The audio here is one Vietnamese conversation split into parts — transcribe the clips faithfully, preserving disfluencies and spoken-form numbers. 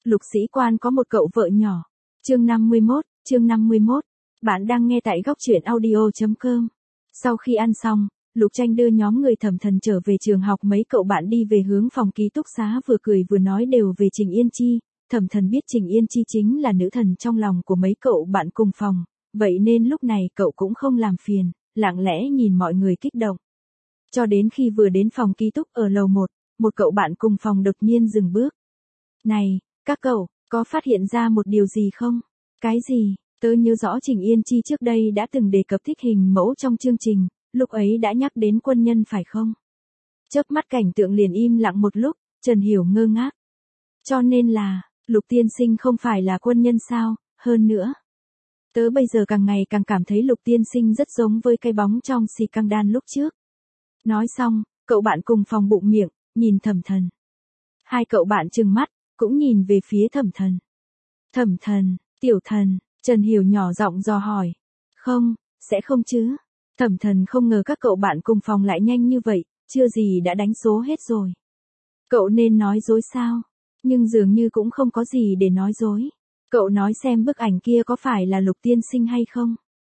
Lục Sĩ Quan có một cậu vợ nhỏ. Chương năm mươi mốt, chương năm mươi mốt. Bạn đang nghe tại góc truyện audio chấm com. Sau khi ăn xong, Lục Tranh đưa nhóm người Thẩm Thần trở về trường học, mấy cậu bạn đi về hướng phòng ký túc xá vừa cười vừa nói đều về Trình Yên Chi. Thẩm Thần biết Trình Yên Chi chính là nữ thần trong lòng của mấy cậu bạn cùng phòng, vậy nên lúc này cậu cũng không làm phiền, lặng lẽ nhìn mọi người kích động. Cho đến khi vừa đến phòng ký túc ở lầu một, một cậu bạn cùng phòng đột nhiên dừng bước. Này, các cậu, có phát hiện ra một điều gì không? Cái gì? Tớ nhớ rõ Trình Yên Chi trước đây đã từng đề cập thích hình mẫu trong chương trình, lúc ấy đã nhắc đến quân nhân phải không? Chớp mắt cảnh tượng liền im lặng một lúc, Trần Hiểu ngơ ngác. Cho nên là, Lục tiên sinh không phải là quân nhân sao? Hơn nữa, tớ bây giờ càng ngày càng cảm thấy Lục tiên sinh rất giống với cái bóng trong xì căng đan lúc trước. Nói xong, cậu bạn cùng phòng bụng miệng, nhìn Thẩm Thần. Hai cậu bạn trừng mắt, cũng nhìn về phía Thẩm Thần. Thẩm Thần, tiểu thần, Trần Hiểu nhỏ giọng dò hỏi. Không, sẽ không chứ. Thẩm Thần không ngờ các cậu bạn cùng phòng lại nhanh như vậy, chưa gì đã đánh số hết rồi. Cậu nên nói dối sao? Nhưng dường như cũng không có gì để nói dối. Cậu nói xem bức ảnh kia có phải là Lục tiên sinh hay không?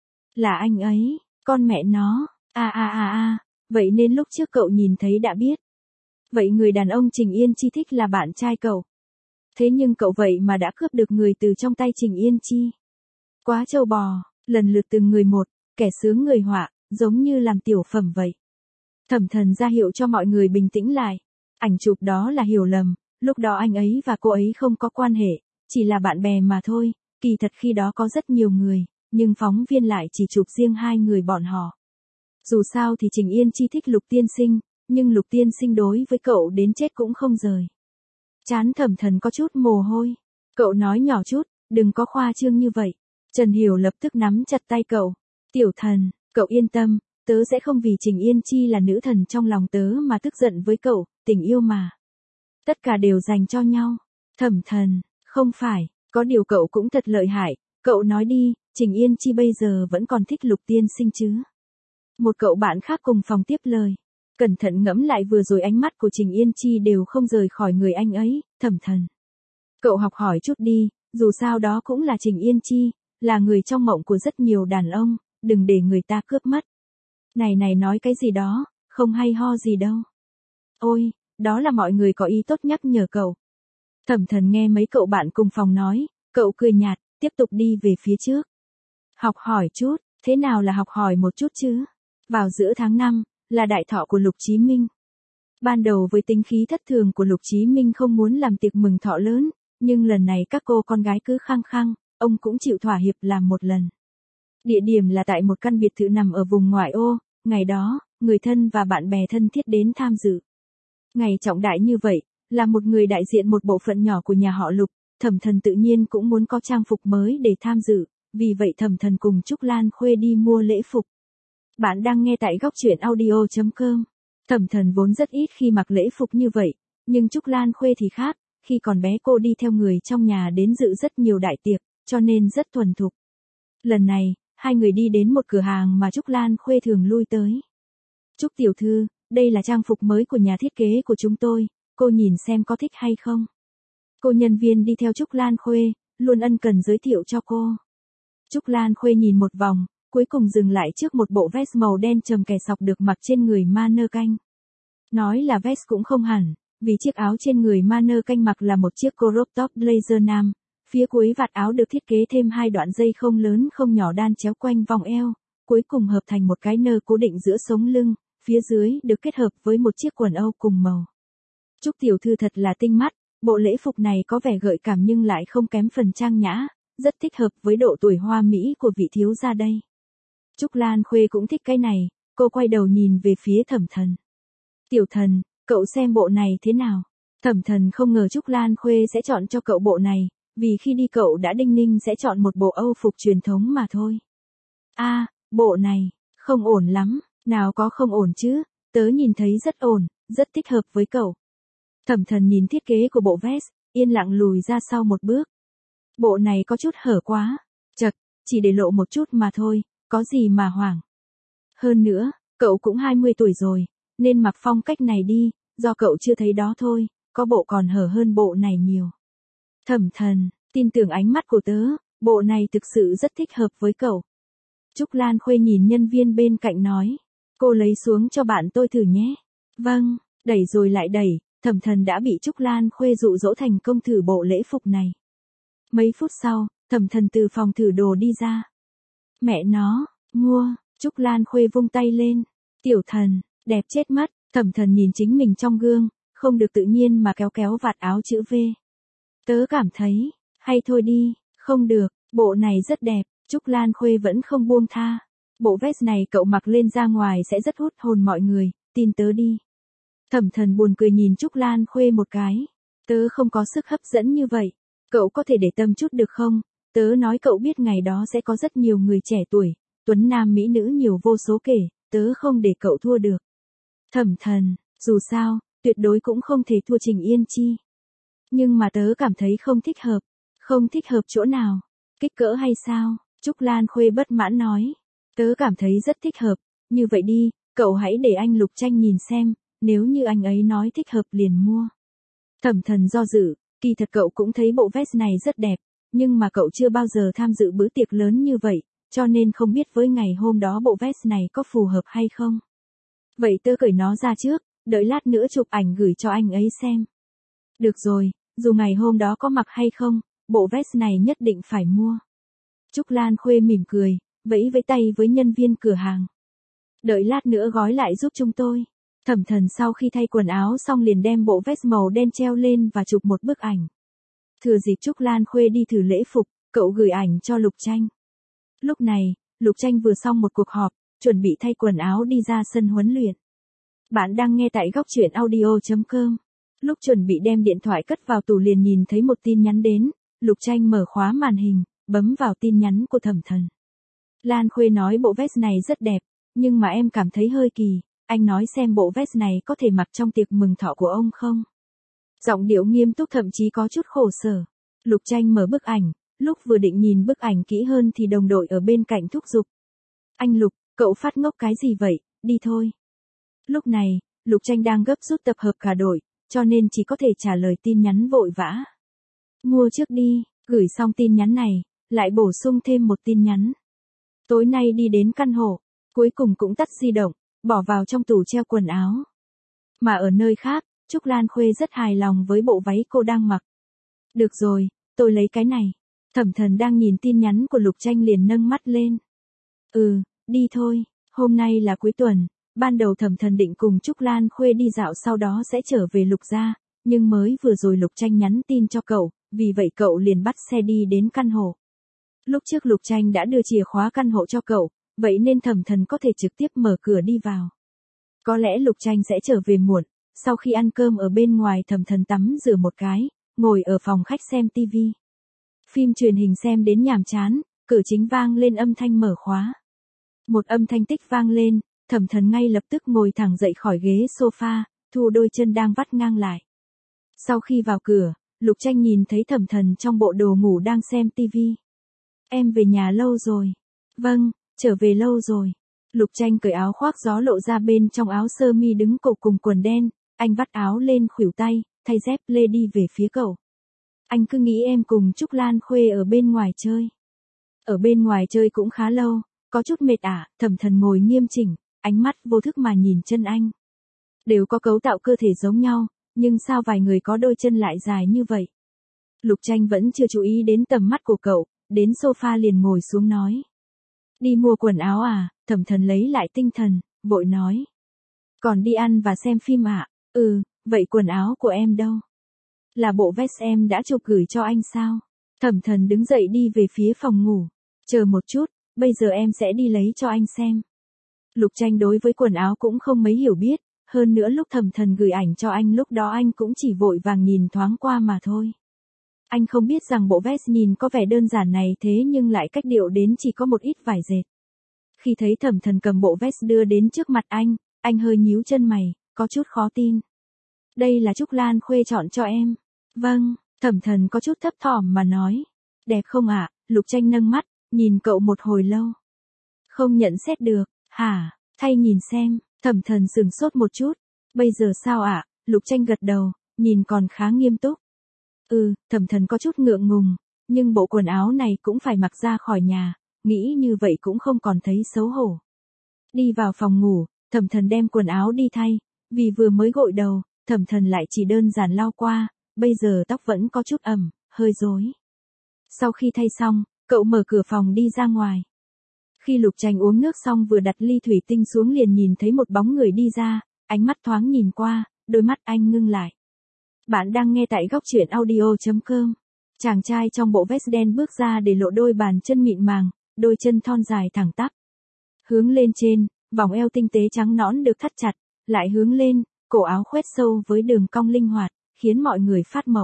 Là anh ấy, con mẹ nó, a a a a, vậy nên lúc trước cậu nhìn thấy đã biết. Vậy người đàn ông Trình Yên Chi thích là bạn trai cậu. Thế nhưng cậu vậy mà đã cướp được người từ trong tay Trình Yên Chi. Quá trâu bò, lần lượt từng người một, kẻ sướng người họa, giống như làm tiểu phẩm vậy. Thẩm Thần ra hiệu cho mọi người bình tĩnh lại. Ảnh chụp đó là hiểu lầm, lúc đó anh ấy và cô ấy không có quan hệ, chỉ là bạn bè mà thôi, kỳ thật khi đó có rất nhiều người, nhưng phóng viên lại chỉ chụp riêng hai người bọn họ. Dù sao thì Trình Yên Chi thích Lục tiên sinh, nhưng Lục tiên sinh đối với cậu đến chết cũng không rời. Trán Thẩm Thần có chút mồ hôi. Cậu nói nhỏ chút, đừng có khoa trương như vậy. Trần Hiểu lập tức nắm chặt tay cậu. Tiểu thần, cậu yên tâm, tớ sẽ không vì Trình Yên Chi là nữ thần trong lòng tớ mà tức giận với cậu, tình yêu mà. Tất cả đều dành cho nhau. Thẩm Thần, không phải, có điều cậu cũng thật lợi hại, cậu nói đi, Trình Yên Chi bây giờ vẫn còn thích Lục tiên sinh chứ? Một cậu bạn khác cùng phòng tiếp lời. Cẩn thận ngẫm lại vừa rồi ánh mắt của Trình Yên Chi đều không rời khỏi người anh ấy, Thẩm Thần. Cậu học hỏi chút đi, dù sao đó cũng là Trình Yên Chi, là người trong mộng của rất nhiều đàn ông, đừng để người ta cướp mất. Này này nói cái gì đó, không hay ho gì đâu. Ôi, đó là mọi người có ý tốt nhắc nhở cậu. Thẩm Thần nghe mấy cậu bạn cùng phòng nói, cậu cười nhạt, tiếp tục đi về phía trước. Học hỏi chút, thế nào là học hỏi một chút chứ? Vào giữa tháng năm, là đại thọ của Lục Chí Minh. Ban đầu với tính khí thất thường của Lục Chí Minh không muốn làm tiệc mừng thọ lớn, nhưng lần này các cô con gái cứ khăng khăng, ông cũng chịu thỏa hiệp làm một lần. Địa điểm là tại một căn biệt thự nằm ở vùng ngoại ô, ngày đó, người thân và bạn bè thân thiết đến tham dự. Ngày trọng đại như vậy, là một người đại diện một bộ phận nhỏ của nhà họ Lục, Thẩm Thần tự nhiên cũng muốn có trang phục mới để tham dự, vì vậy Thẩm Thần cùng Trúc Lan Khuê đi mua lễ phục. Bạn đang nghe tại góc truyện audio chấm com. Thẩm Thần vốn rất ít khi mặc lễ phục như vậy, nhưng Trúc Lan Khuê thì khác, khi còn bé cô đi theo người trong nhà đến dự rất nhiều đại tiệc, cho nên rất thuần thục. Lần này, hai người đi đến một cửa hàng mà Trúc Lan Khuê thường lui tới. Trúc tiểu thư, đây là trang phục mới của nhà thiết kế của chúng tôi, cô nhìn xem có thích hay không? Cô nhân viên đi theo Trúc Lan Khuê, luôn ân cần giới thiệu cho cô. Trúc Lan Khuê nhìn một vòng, cuối cùng dừng lại trước một bộ vest màu đen trầm kẻ sọc được mặc trên người mannequin. Nói là vest cũng không hẳn, vì chiếc áo trên người mannequin mặc là một chiếc crop top blazer nam, phía cuối vạt áo được thiết kế thêm hai đoạn dây không lớn không nhỏ đan chéo quanh vòng eo, cuối cùng hợp thành một cái nơ cố định giữa sống lưng, phía dưới được kết hợp với một chiếc quần âu cùng màu. Trúc tiểu thư thật là tinh mắt, bộ lễ phục này có vẻ gợi cảm nhưng lại không kém phần trang nhã, rất thích hợp với độ tuổi hoa mỹ của vị thiếu gia đây. Trúc Lan Khuê cũng thích cái này, cô quay đầu nhìn về phía Thẩm Thần. Tiểu thần, cậu xem bộ này thế nào? Thẩm Thần không ngờ Trúc Lan Khuê sẽ chọn cho cậu bộ này, vì khi đi cậu đã đinh ninh sẽ chọn một bộ Âu phục truyền thống mà thôi. A, à, bộ này, không ổn lắm, nào có không ổn chứ, tớ nhìn thấy rất ổn, rất thích hợp với cậu. Thẩm Thần nhìn thiết kế của bộ vest, yên lặng lùi ra sau một bước. Bộ này có chút hở quá, chật, chỉ để lộ một chút mà thôi, có gì mà hoảng. Hơn nữa, cậu cũng hai mươi tuổi rồi, nên mặc phong cách này đi, do cậu chưa thấy đó thôi, có bộ còn hở hơn bộ này nhiều. Thẩm Thần, tin tưởng ánh mắt của tớ, bộ này thực sự rất thích hợp với cậu. Trúc Lan Khuê nhìn nhân viên bên cạnh nói. Cô lấy xuống cho bạn tôi thử nhé. Vâng, đẩy rồi lại đẩy, Thẩm Thần đã bị Trúc Lan Khuê dụ dỗ thành công thử bộ lễ phục này. Mấy phút sau, Thẩm Thần từ phòng thử đồ đi ra. Mẹ nó, mua, Trúc Lan Khuê vung tay lên. Tiểu Thần, đẹp chết mất, Thẩm Thần nhìn chính mình trong gương, không được tự nhiên mà kéo kéo vạt áo chữ V. Tớ cảm thấy, hay thôi đi, không được, bộ này rất đẹp, Trúc Lan Khuê vẫn không buông tha. Bộ vest này cậu mặc lên ra ngoài sẽ rất hút hồn mọi người, tin tớ đi. Thẩm Thần buồn cười nhìn Trúc Lan Khuê một cái. Tớ không có sức hấp dẫn như vậy, cậu có thể để tâm chút được không? Tớ nói cậu biết ngày đó sẽ có rất nhiều người trẻ tuổi, tuấn nam mỹ nữ nhiều vô số kể, tớ không để cậu thua được. Thẩm Thần, dù sao, tuyệt đối cũng không thể thua Trình Yên Chi. Nhưng mà tớ cảm thấy không thích hợp. Không thích hợp chỗ nào? Kích cỡ hay sao? Trúc Lan Khuê bất mãn nói. Tớ cảm thấy rất thích hợp. Như vậy đi, cậu hãy để anh Lục Tranh nhìn xem, nếu như anh ấy nói thích hợp liền mua. Thẩm Thần do dự, kỳ thật cậu cũng thấy bộ vest này rất đẹp, nhưng mà cậu chưa bao giờ tham dự bữa tiệc lớn như vậy, cho nên không biết với ngày hôm đó bộ vest này có phù hợp hay không. Vậy tớ cởi nó ra trước, đợi lát nữa chụp ảnh gửi cho anh ấy xem. Được rồi, dù ngày hôm đó có mặc hay không, bộ vest này nhất định phải mua. Trúc Lan Khuê mỉm cười, vẫy vẫy tay với nhân viên cửa hàng. Đợi lát nữa gói lại giúp chúng tôi. Thẩm Thần sau khi thay quần áo xong liền đem bộ vest màu đen treo lên và chụp một bức ảnh. Thừa dịp Trúc Lan Khuê đi thử lễ phục, cậu gửi ảnh cho Lục Tranh. Lúc này, Lục Tranh vừa xong một cuộc họp, chuẩn bị thay quần áo đi ra sân huấn luyện. Bạn đang nghe tại góc truyện audio chấm com. Lúc chuẩn bị đem điện thoại cất vào tủ liền nhìn thấy một tin nhắn đến, Lục Tranh mở khóa màn hình, bấm vào tin nhắn của Thẩm Thần. Lan Khuê nói bộ vest này rất đẹp, nhưng mà em cảm thấy hơi kỳ, anh nói xem bộ vest này có thể mặc trong tiệc mừng thọ của ông không? Giọng điệu nghiêm túc thậm chí có chút khổ sở. Lục Tranh mở bức ảnh, lúc vừa định nhìn bức ảnh kỹ hơn thì đồng đội ở bên cạnh thúc giục. Anh Lục, cậu phát ngốc cái gì vậy, đi thôi. Lúc này, Lục Tranh đang gấp rút tập hợp cả đội, cho nên chỉ có thể trả lời tin nhắn vội vã. Mua trước đi, gửi xong tin nhắn này, lại bổ sung thêm một tin nhắn. Tối nay đi đến căn hộ, cuối cùng cũng tắt di động, bỏ vào trong tủ treo quần áo. Mà ở nơi khác, Trúc Lan Khuê rất hài lòng với bộ váy cô đang mặc. Được rồi, tôi lấy cái này. Thẩm Thần đang nhìn tin nhắn của Lục Tranh liền nâng mắt lên. Ừ, đi thôi, hôm nay là cuối tuần. Ban đầu Thẩm Thần định cùng Trúc Lan Khuê đi dạo sau đó sẽ trở về Lục gia, nhưng mới vừa rồi Lục Tranh nhắn tin cho cậu, vì vậy cậu liền bắt xe đi đến căn hộ. Lúc trước Lục Tranh đã đưa chìa khóa căn hộ cho cậu, vậy nên Thẩm Thần có thể trực tiếp mở cửa đi vào. Có lẽ Lục Tranh sẽ trở về muộn, sau khi ăn cơm ở bên ngoài Thẩm Thần tắm rửa một cái, ngồi ở phòng khách xem tivi. Phim truyền hình xem đến nhàm chán, cửa chính vang lên âm thanh mở khóa. Một âm thanh tích vang lên, Thẩm Thần ngay lập tức ngồi thẳng dậy khỏi ghế sofa, thu đôi chân đang vắt ngang lại. Sau khi vào cửa, Lục Tranh nhìn thấy Thẩm Thần trong bộ đồ ngủ đang xem tivi. Em về nhà lâu rồi. Vâng, trở về lâu rồi. Lục Tranh cởi áo khoác gió lộ ra bên trong áo sơ mi đứng cổ cùng quần đen, anh vắt áo lên khuỷu tay, thay dép lê đi về phía cậu. Anh cứ nghĩ em cùng Trúc Lan Khuê ở bên ngoài chơi. Ở bên ngoài chơi cũng khá lâu, có chút mệt à, Thẩm Thần ngồi nghiêm chỉnh, ánh mắt vô thức mà nhìn chân anh. Đều có cấu tạo cơ thể giống nhau, nhưng sao vài người có đôi chân lại dài như vậy? Lục Tranh vẫn chưa chú ý đến tầm mắt của cậu, đến sofa liền ngồi xuống nói. Đi mua quần áo à? Thẩm Thần lấy lại tinh thần, vội nói. Còn đi ăn và xem phim à? Ừ, vậy quần áo của em đâu? Là bộ vest em đã chụp gửi cho anh sao? Thẩm Thần đứng dậy đi về phía phòng ngủ. Chờ một chút, bây giờ em sẽ đi lấy cho anh xem. Lục Tranh đối với quần áo cũng không mấy hiểu biết, hơn nữa lúc Thẩm Thần gửi ảnh cho anh lúc đó anh cũng chỉ vội vàng nhìn thoáng qua mà thôi. Anh không biết rằng bộ vest nhìn có vẻ đơn giản này thế nhưng lại cách điệu đến chỉ có một ít vải dệt. Khi thấy Thẩm Thần cầm bộ vest đưa đến trước mặt anh, anh hơi nhíu chân mày, có chút khó tin. Đây là Trúc Lan Khuê chọn cho em. Vâng, Thẩm Thần có chút thấp thỏm mà nói. Đẹp không ạ? Lục Tranh nâng mắt, nhìn cậu một hồi lâu. Không nhận xét được, hả? Thay nhìn xem, Thẩm Thần sửng sốt một chút. Bây giờ sao ạ? Lục Tranh gật đầu, nhìn còn khá nghiêm túc. Ừ, Thẩm Thần có chút ngượng ngùng, nhưng bộ quần áo này cũng phải mặc ra khỏi nhà, nghĩ như vậy cũng không còn thấy xấu hổ. Đi vào phòng ngủ, Thẩm Thần đem quần áo đi thay, vì vừa mới gội đầu, Thẩm Thần lại chỉ đơn giản lau qua, bây giờ tóc vẫn có chút ẩm, hơi rối. Sau khi thay xong, cậu mở cửa phòng đi ra ngoài. Khi Lục Tranh uống nước xong vừa đặt ly thủy tinh xuống liền nhìn thấy một bóng người đi ra, ánh mắt thoáng nhìn qua, đôi mắt anh ngưng lại. Bạn đang nghe tại góc truyện audio chấm com. Chàng trai trong bộ vest đen bước ra để lộ đôi bàn chân mịn màng, đôi chân thon dài thẳng tắp. Hướng lên trên, vòng eo tinh tế trắng nõn được thắt chặt, lại hướng lên, cổ áo khoét sâu với đường cong linh hoạt, khiến mọi người phát mộng.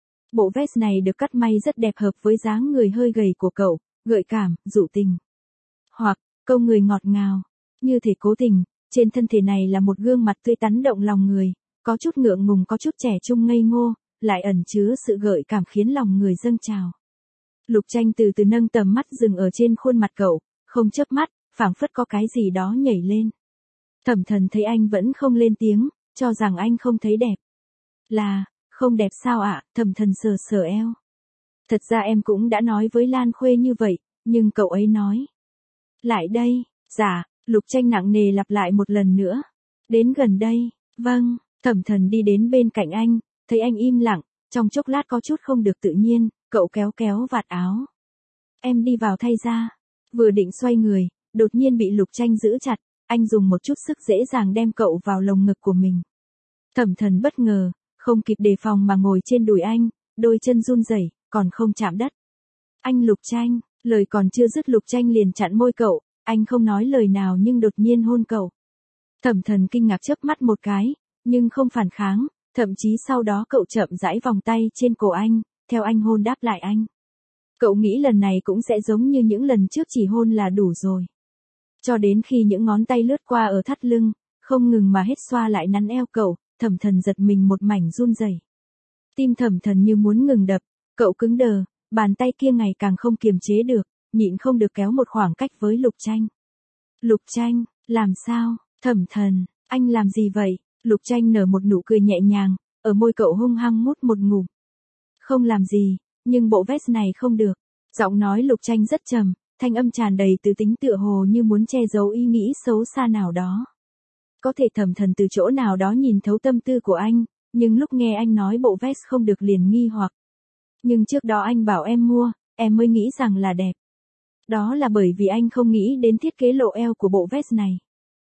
Bộ vest này được cắt may rất đẹp hợp với dáng người hơi gầy của cậu, gợi cảm, dụ tình. Hoặc, câu người ngọt ngào, như thể cố tình, trên thân thể này là một gương mặt tươi tắn động lòng người, có chút ngượng ngùng có chút trẻ trung ngây ngô, lại ẩn chứa sự gợi cảm khiến lòng người dâng trào. Lục Tranh từ từ nâng tầm mắt dừng ở trên khuôn mặt cậu, không chớp mắt, phảng phất có cái gì đó nhảy lên. Thẩm Thần thấy anh vẫn không lên tiếng, cho rằng anh không thấy đẹp. Là, không đẹp sao ạ? Thẩm Thần sờ sờ eo. Thật ra em cũng đã nói với Lan Khuê như vậy, nhưng cậu ấy nói. Lại đây, dạ, Lục Tranh nặng nề lặp lại một lần nữa. Đến gần đây, vâng, Thẩm Thần đi đến bên cạnh anh, thấy anh im lặng, trong chốc lát có chút không được tự nhiên, cậu kéo kéo vạt áo. Em đi vào thay ra. Vừa định xoay người, đột nhiên bị Lục Tranh giữ chặt, anh dùng một chút sức dễ dàng đem cậu vào lồng ngực của mình. Thẩm Thần bất ngờ, không kịp đề phòng mà ngồi trên đùi anh, đôi chân run rẩy, còn không chạm đất. Anh Lục Tranh, lời còn chưa dứt Lục Tranh liền chặn môi cậu, anh không nói lời nào nhưng đột nhiên hôn cậu. Thẩm Thần kinh ngạc chớp mắt một cái, nhưng không phản kháng, thậm chí sau đó cậu chậm rãi vòng tay trên cổ anh, theo anh hôn đáp lại anh. Cậu nghĩ lần này cũng sẽ giống như những lần trước chỉ hôn là đủ rồi. Cho đến khi những ngón tay lướt qua ở thắt lưng, không ngừng mà hết xoa lại nắn eo cậu, Thẩm Thần giật mình một mảnh run rẩy. Tim Thẩm Thần như muốn ngừng đập, cậu cứng đờ, bàn tay kia ngày càng không kiềm chế được, nhịn không được kéo một khoảng cách với Lục Tranh. Lục Tranh, làm sao? Thẩm Thần, anh làm gì vậy? Lục Tranh nở một nụ cười nhẹ nhàng, ở môi cậu hung hăng mút một ngụm. Không làm gì, nhưng bộ vest này không được. Giọng nói Lục Tranh rất trầm, thanh âm tràn đầy từ tính tựa hồ như muốn che giấu ý nghĩ xấu xa nào đó. Có thể Thẩm Thần từ chỗ nào đó nhìn thấu tâm tư của anh, nhưng lúc nghe anh nói bộ vest không được liền nghi hoặc. Nhưng trước đó anh bảo em mua, em mới nghĩ rằng là đẹp. Đó là bởi vì anh không nghĩ đến thiết kế lộ eo của bộ vest này.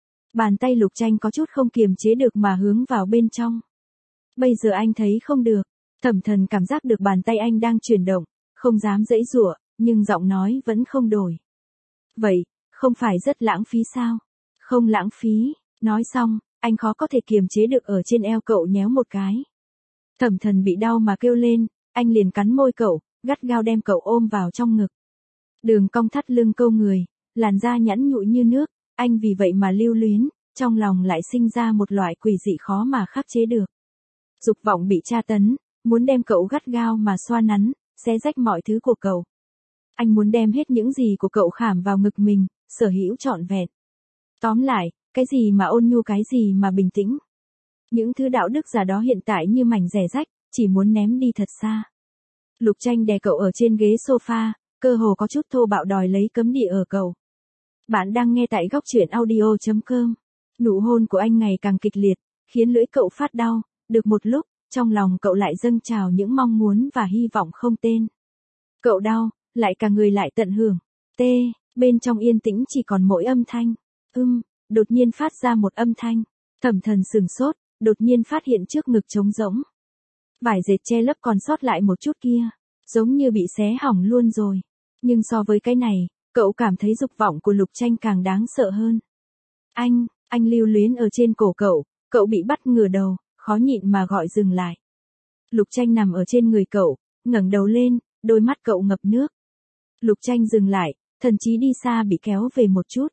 Bàn tay Lục Tranh có chút không kiềm chế được mà hướng vào bên trong. Bây giờ anh thấy không được. Thẩm Thần cảm giác được bàn tay anh đang chuyển động, không dám giãy giụa, nhưng giọng nói vẫn không đổi. Vậy, không phải rất lãng phí sao? Không lãng phí. Nói xong, anh khó có thể kiềm chế được ở trên eo cậu nhéo một cái. Thẩm Thần bị đau mà kêu lên, anh liền cắn môi cậu, gắt gao đem cậu ôm vào trong ngực. Đường cong thắt lưng câu người, làn da nhẵn nhụi như nước, anh vì vậy mà lưu luyến, trong lòng lại sinh ra một loại quỷ dị khó mà khắc chế được. Dục vọng bị tra tấn, muốn đem cậu gắt gao mà xoa nắn, xé rách mọi thứ của cậu. Anh muốn đem hết những gì của cậu khảm vào ngực mình, sở hữu trọn vẹn. Tóm lại, cái gì mà ôn nhu cái gì mà bình tĩnh. Những thứ đạo đức giả đó hiện tại như mảnh rẻ rách, chỉ muốn ném đi thật xa. Lục Tranh đè cậu ở trên ghế sofa, cơ hồ có chút thô bạo đòi lấy cấm địa ở cậu. Bạn đang nghe tại góc truyện audio chấm com. Nụ hôn của anh ngày càng kịch liệt, khiến lưỡi cậu phát đau, được một lúc, trong lòng cậu lại dâng trào những mong muốn và hy vọng không tên. Cậu đau, lại cả người lại tận hưởng. Tê, bên trong yên tĩnh chỉ còn mỗi âm thanh. Ưm, đột nhiên phát ra một âm thanh. Thẩm Thần sừng sốt, đột nhiên phát hiện trước ngực trống rỗng. Vải dệt che lấp còn sót lại một chút kia, giống như bị xé hỏng luôn rồi. Nhưng so với cái này, cậu cảm thấy dục vọng của Lục Tranh càng đáng sợ hơn. Anh, anh lưu luyến ở trên cổ cậu, cậu bị bắt ngửa đầu, khó nhịn mà gọi dừng lại. Lục Tranh nằm ở trên người cậu, ngẩng đầu lên, đôi mắt cậu ngập nước. Lục Tranh dừng lại, thần chí đi xa bị kéo về một chút.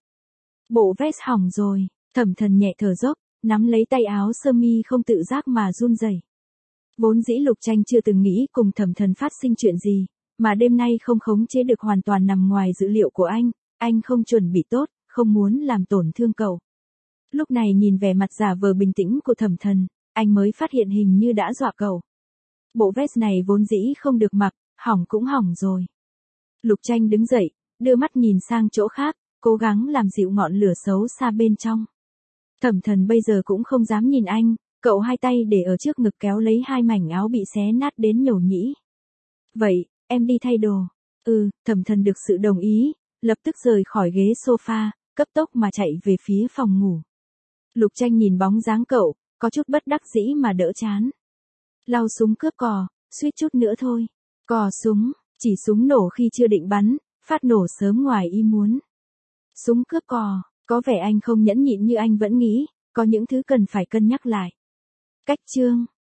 Bộ vest hỏng rồi, Thẩm Thần nhẹ thở dốc, nắm lấy tay áo sơ mi không tự giác mà run rẩy. Vốn dĩ Lục Tranh chưa từng nghĩ cùng Thẩm Thần phát sinh chuyện gì, mà đêm nay không khống chế được hoàn toàn nằm ngoài dữ liệu của anh, anh không chuẩn bị tốt, không muốn làm tổn thương cậu. Lúc này nhìn vẻ mặt giả vờ bình tĩnh của Thẩm Thần, anh mới phát hiện hình như đã dọa cậu. Bộ vest này vốn dĩ không được mặc, hỏng cũng hỏng rồi. Lục Tranh đứng dậy, đưa mắt nhìn sang chỗ khác, cố gắng làm dịu ngọn lửa xấu xa bên trong. Thẩm Thần bây giờ cũng không dám nhìn anh, cậu hai tay để ở trước ngực kéo lấy hai mảnh áo bị xé nát đến nhổ nhĩ. Vậy, em đi thay đồ. Ừ, Thẩm Thần được sự đồng ý, lập tức rời khỏi ghế sofa, cấp tốc mà chạy về phía phòng ngủ. Lục Tranh nhìn bóng dáng cậu, có chút bất đắc dĩ mà đỡ chán. Lau súng cướp cò, suýt chút nữa thôi. Cò súng, chỉ súng nổ khi chưa định bắn, phát nổ sớm ngoài ý muốn. Súng cướp cò, có vẻ anh không nhẫn nhịn như anh vẫn nghĩ, có những thứ cần phải cân nhắc lại. Cách chương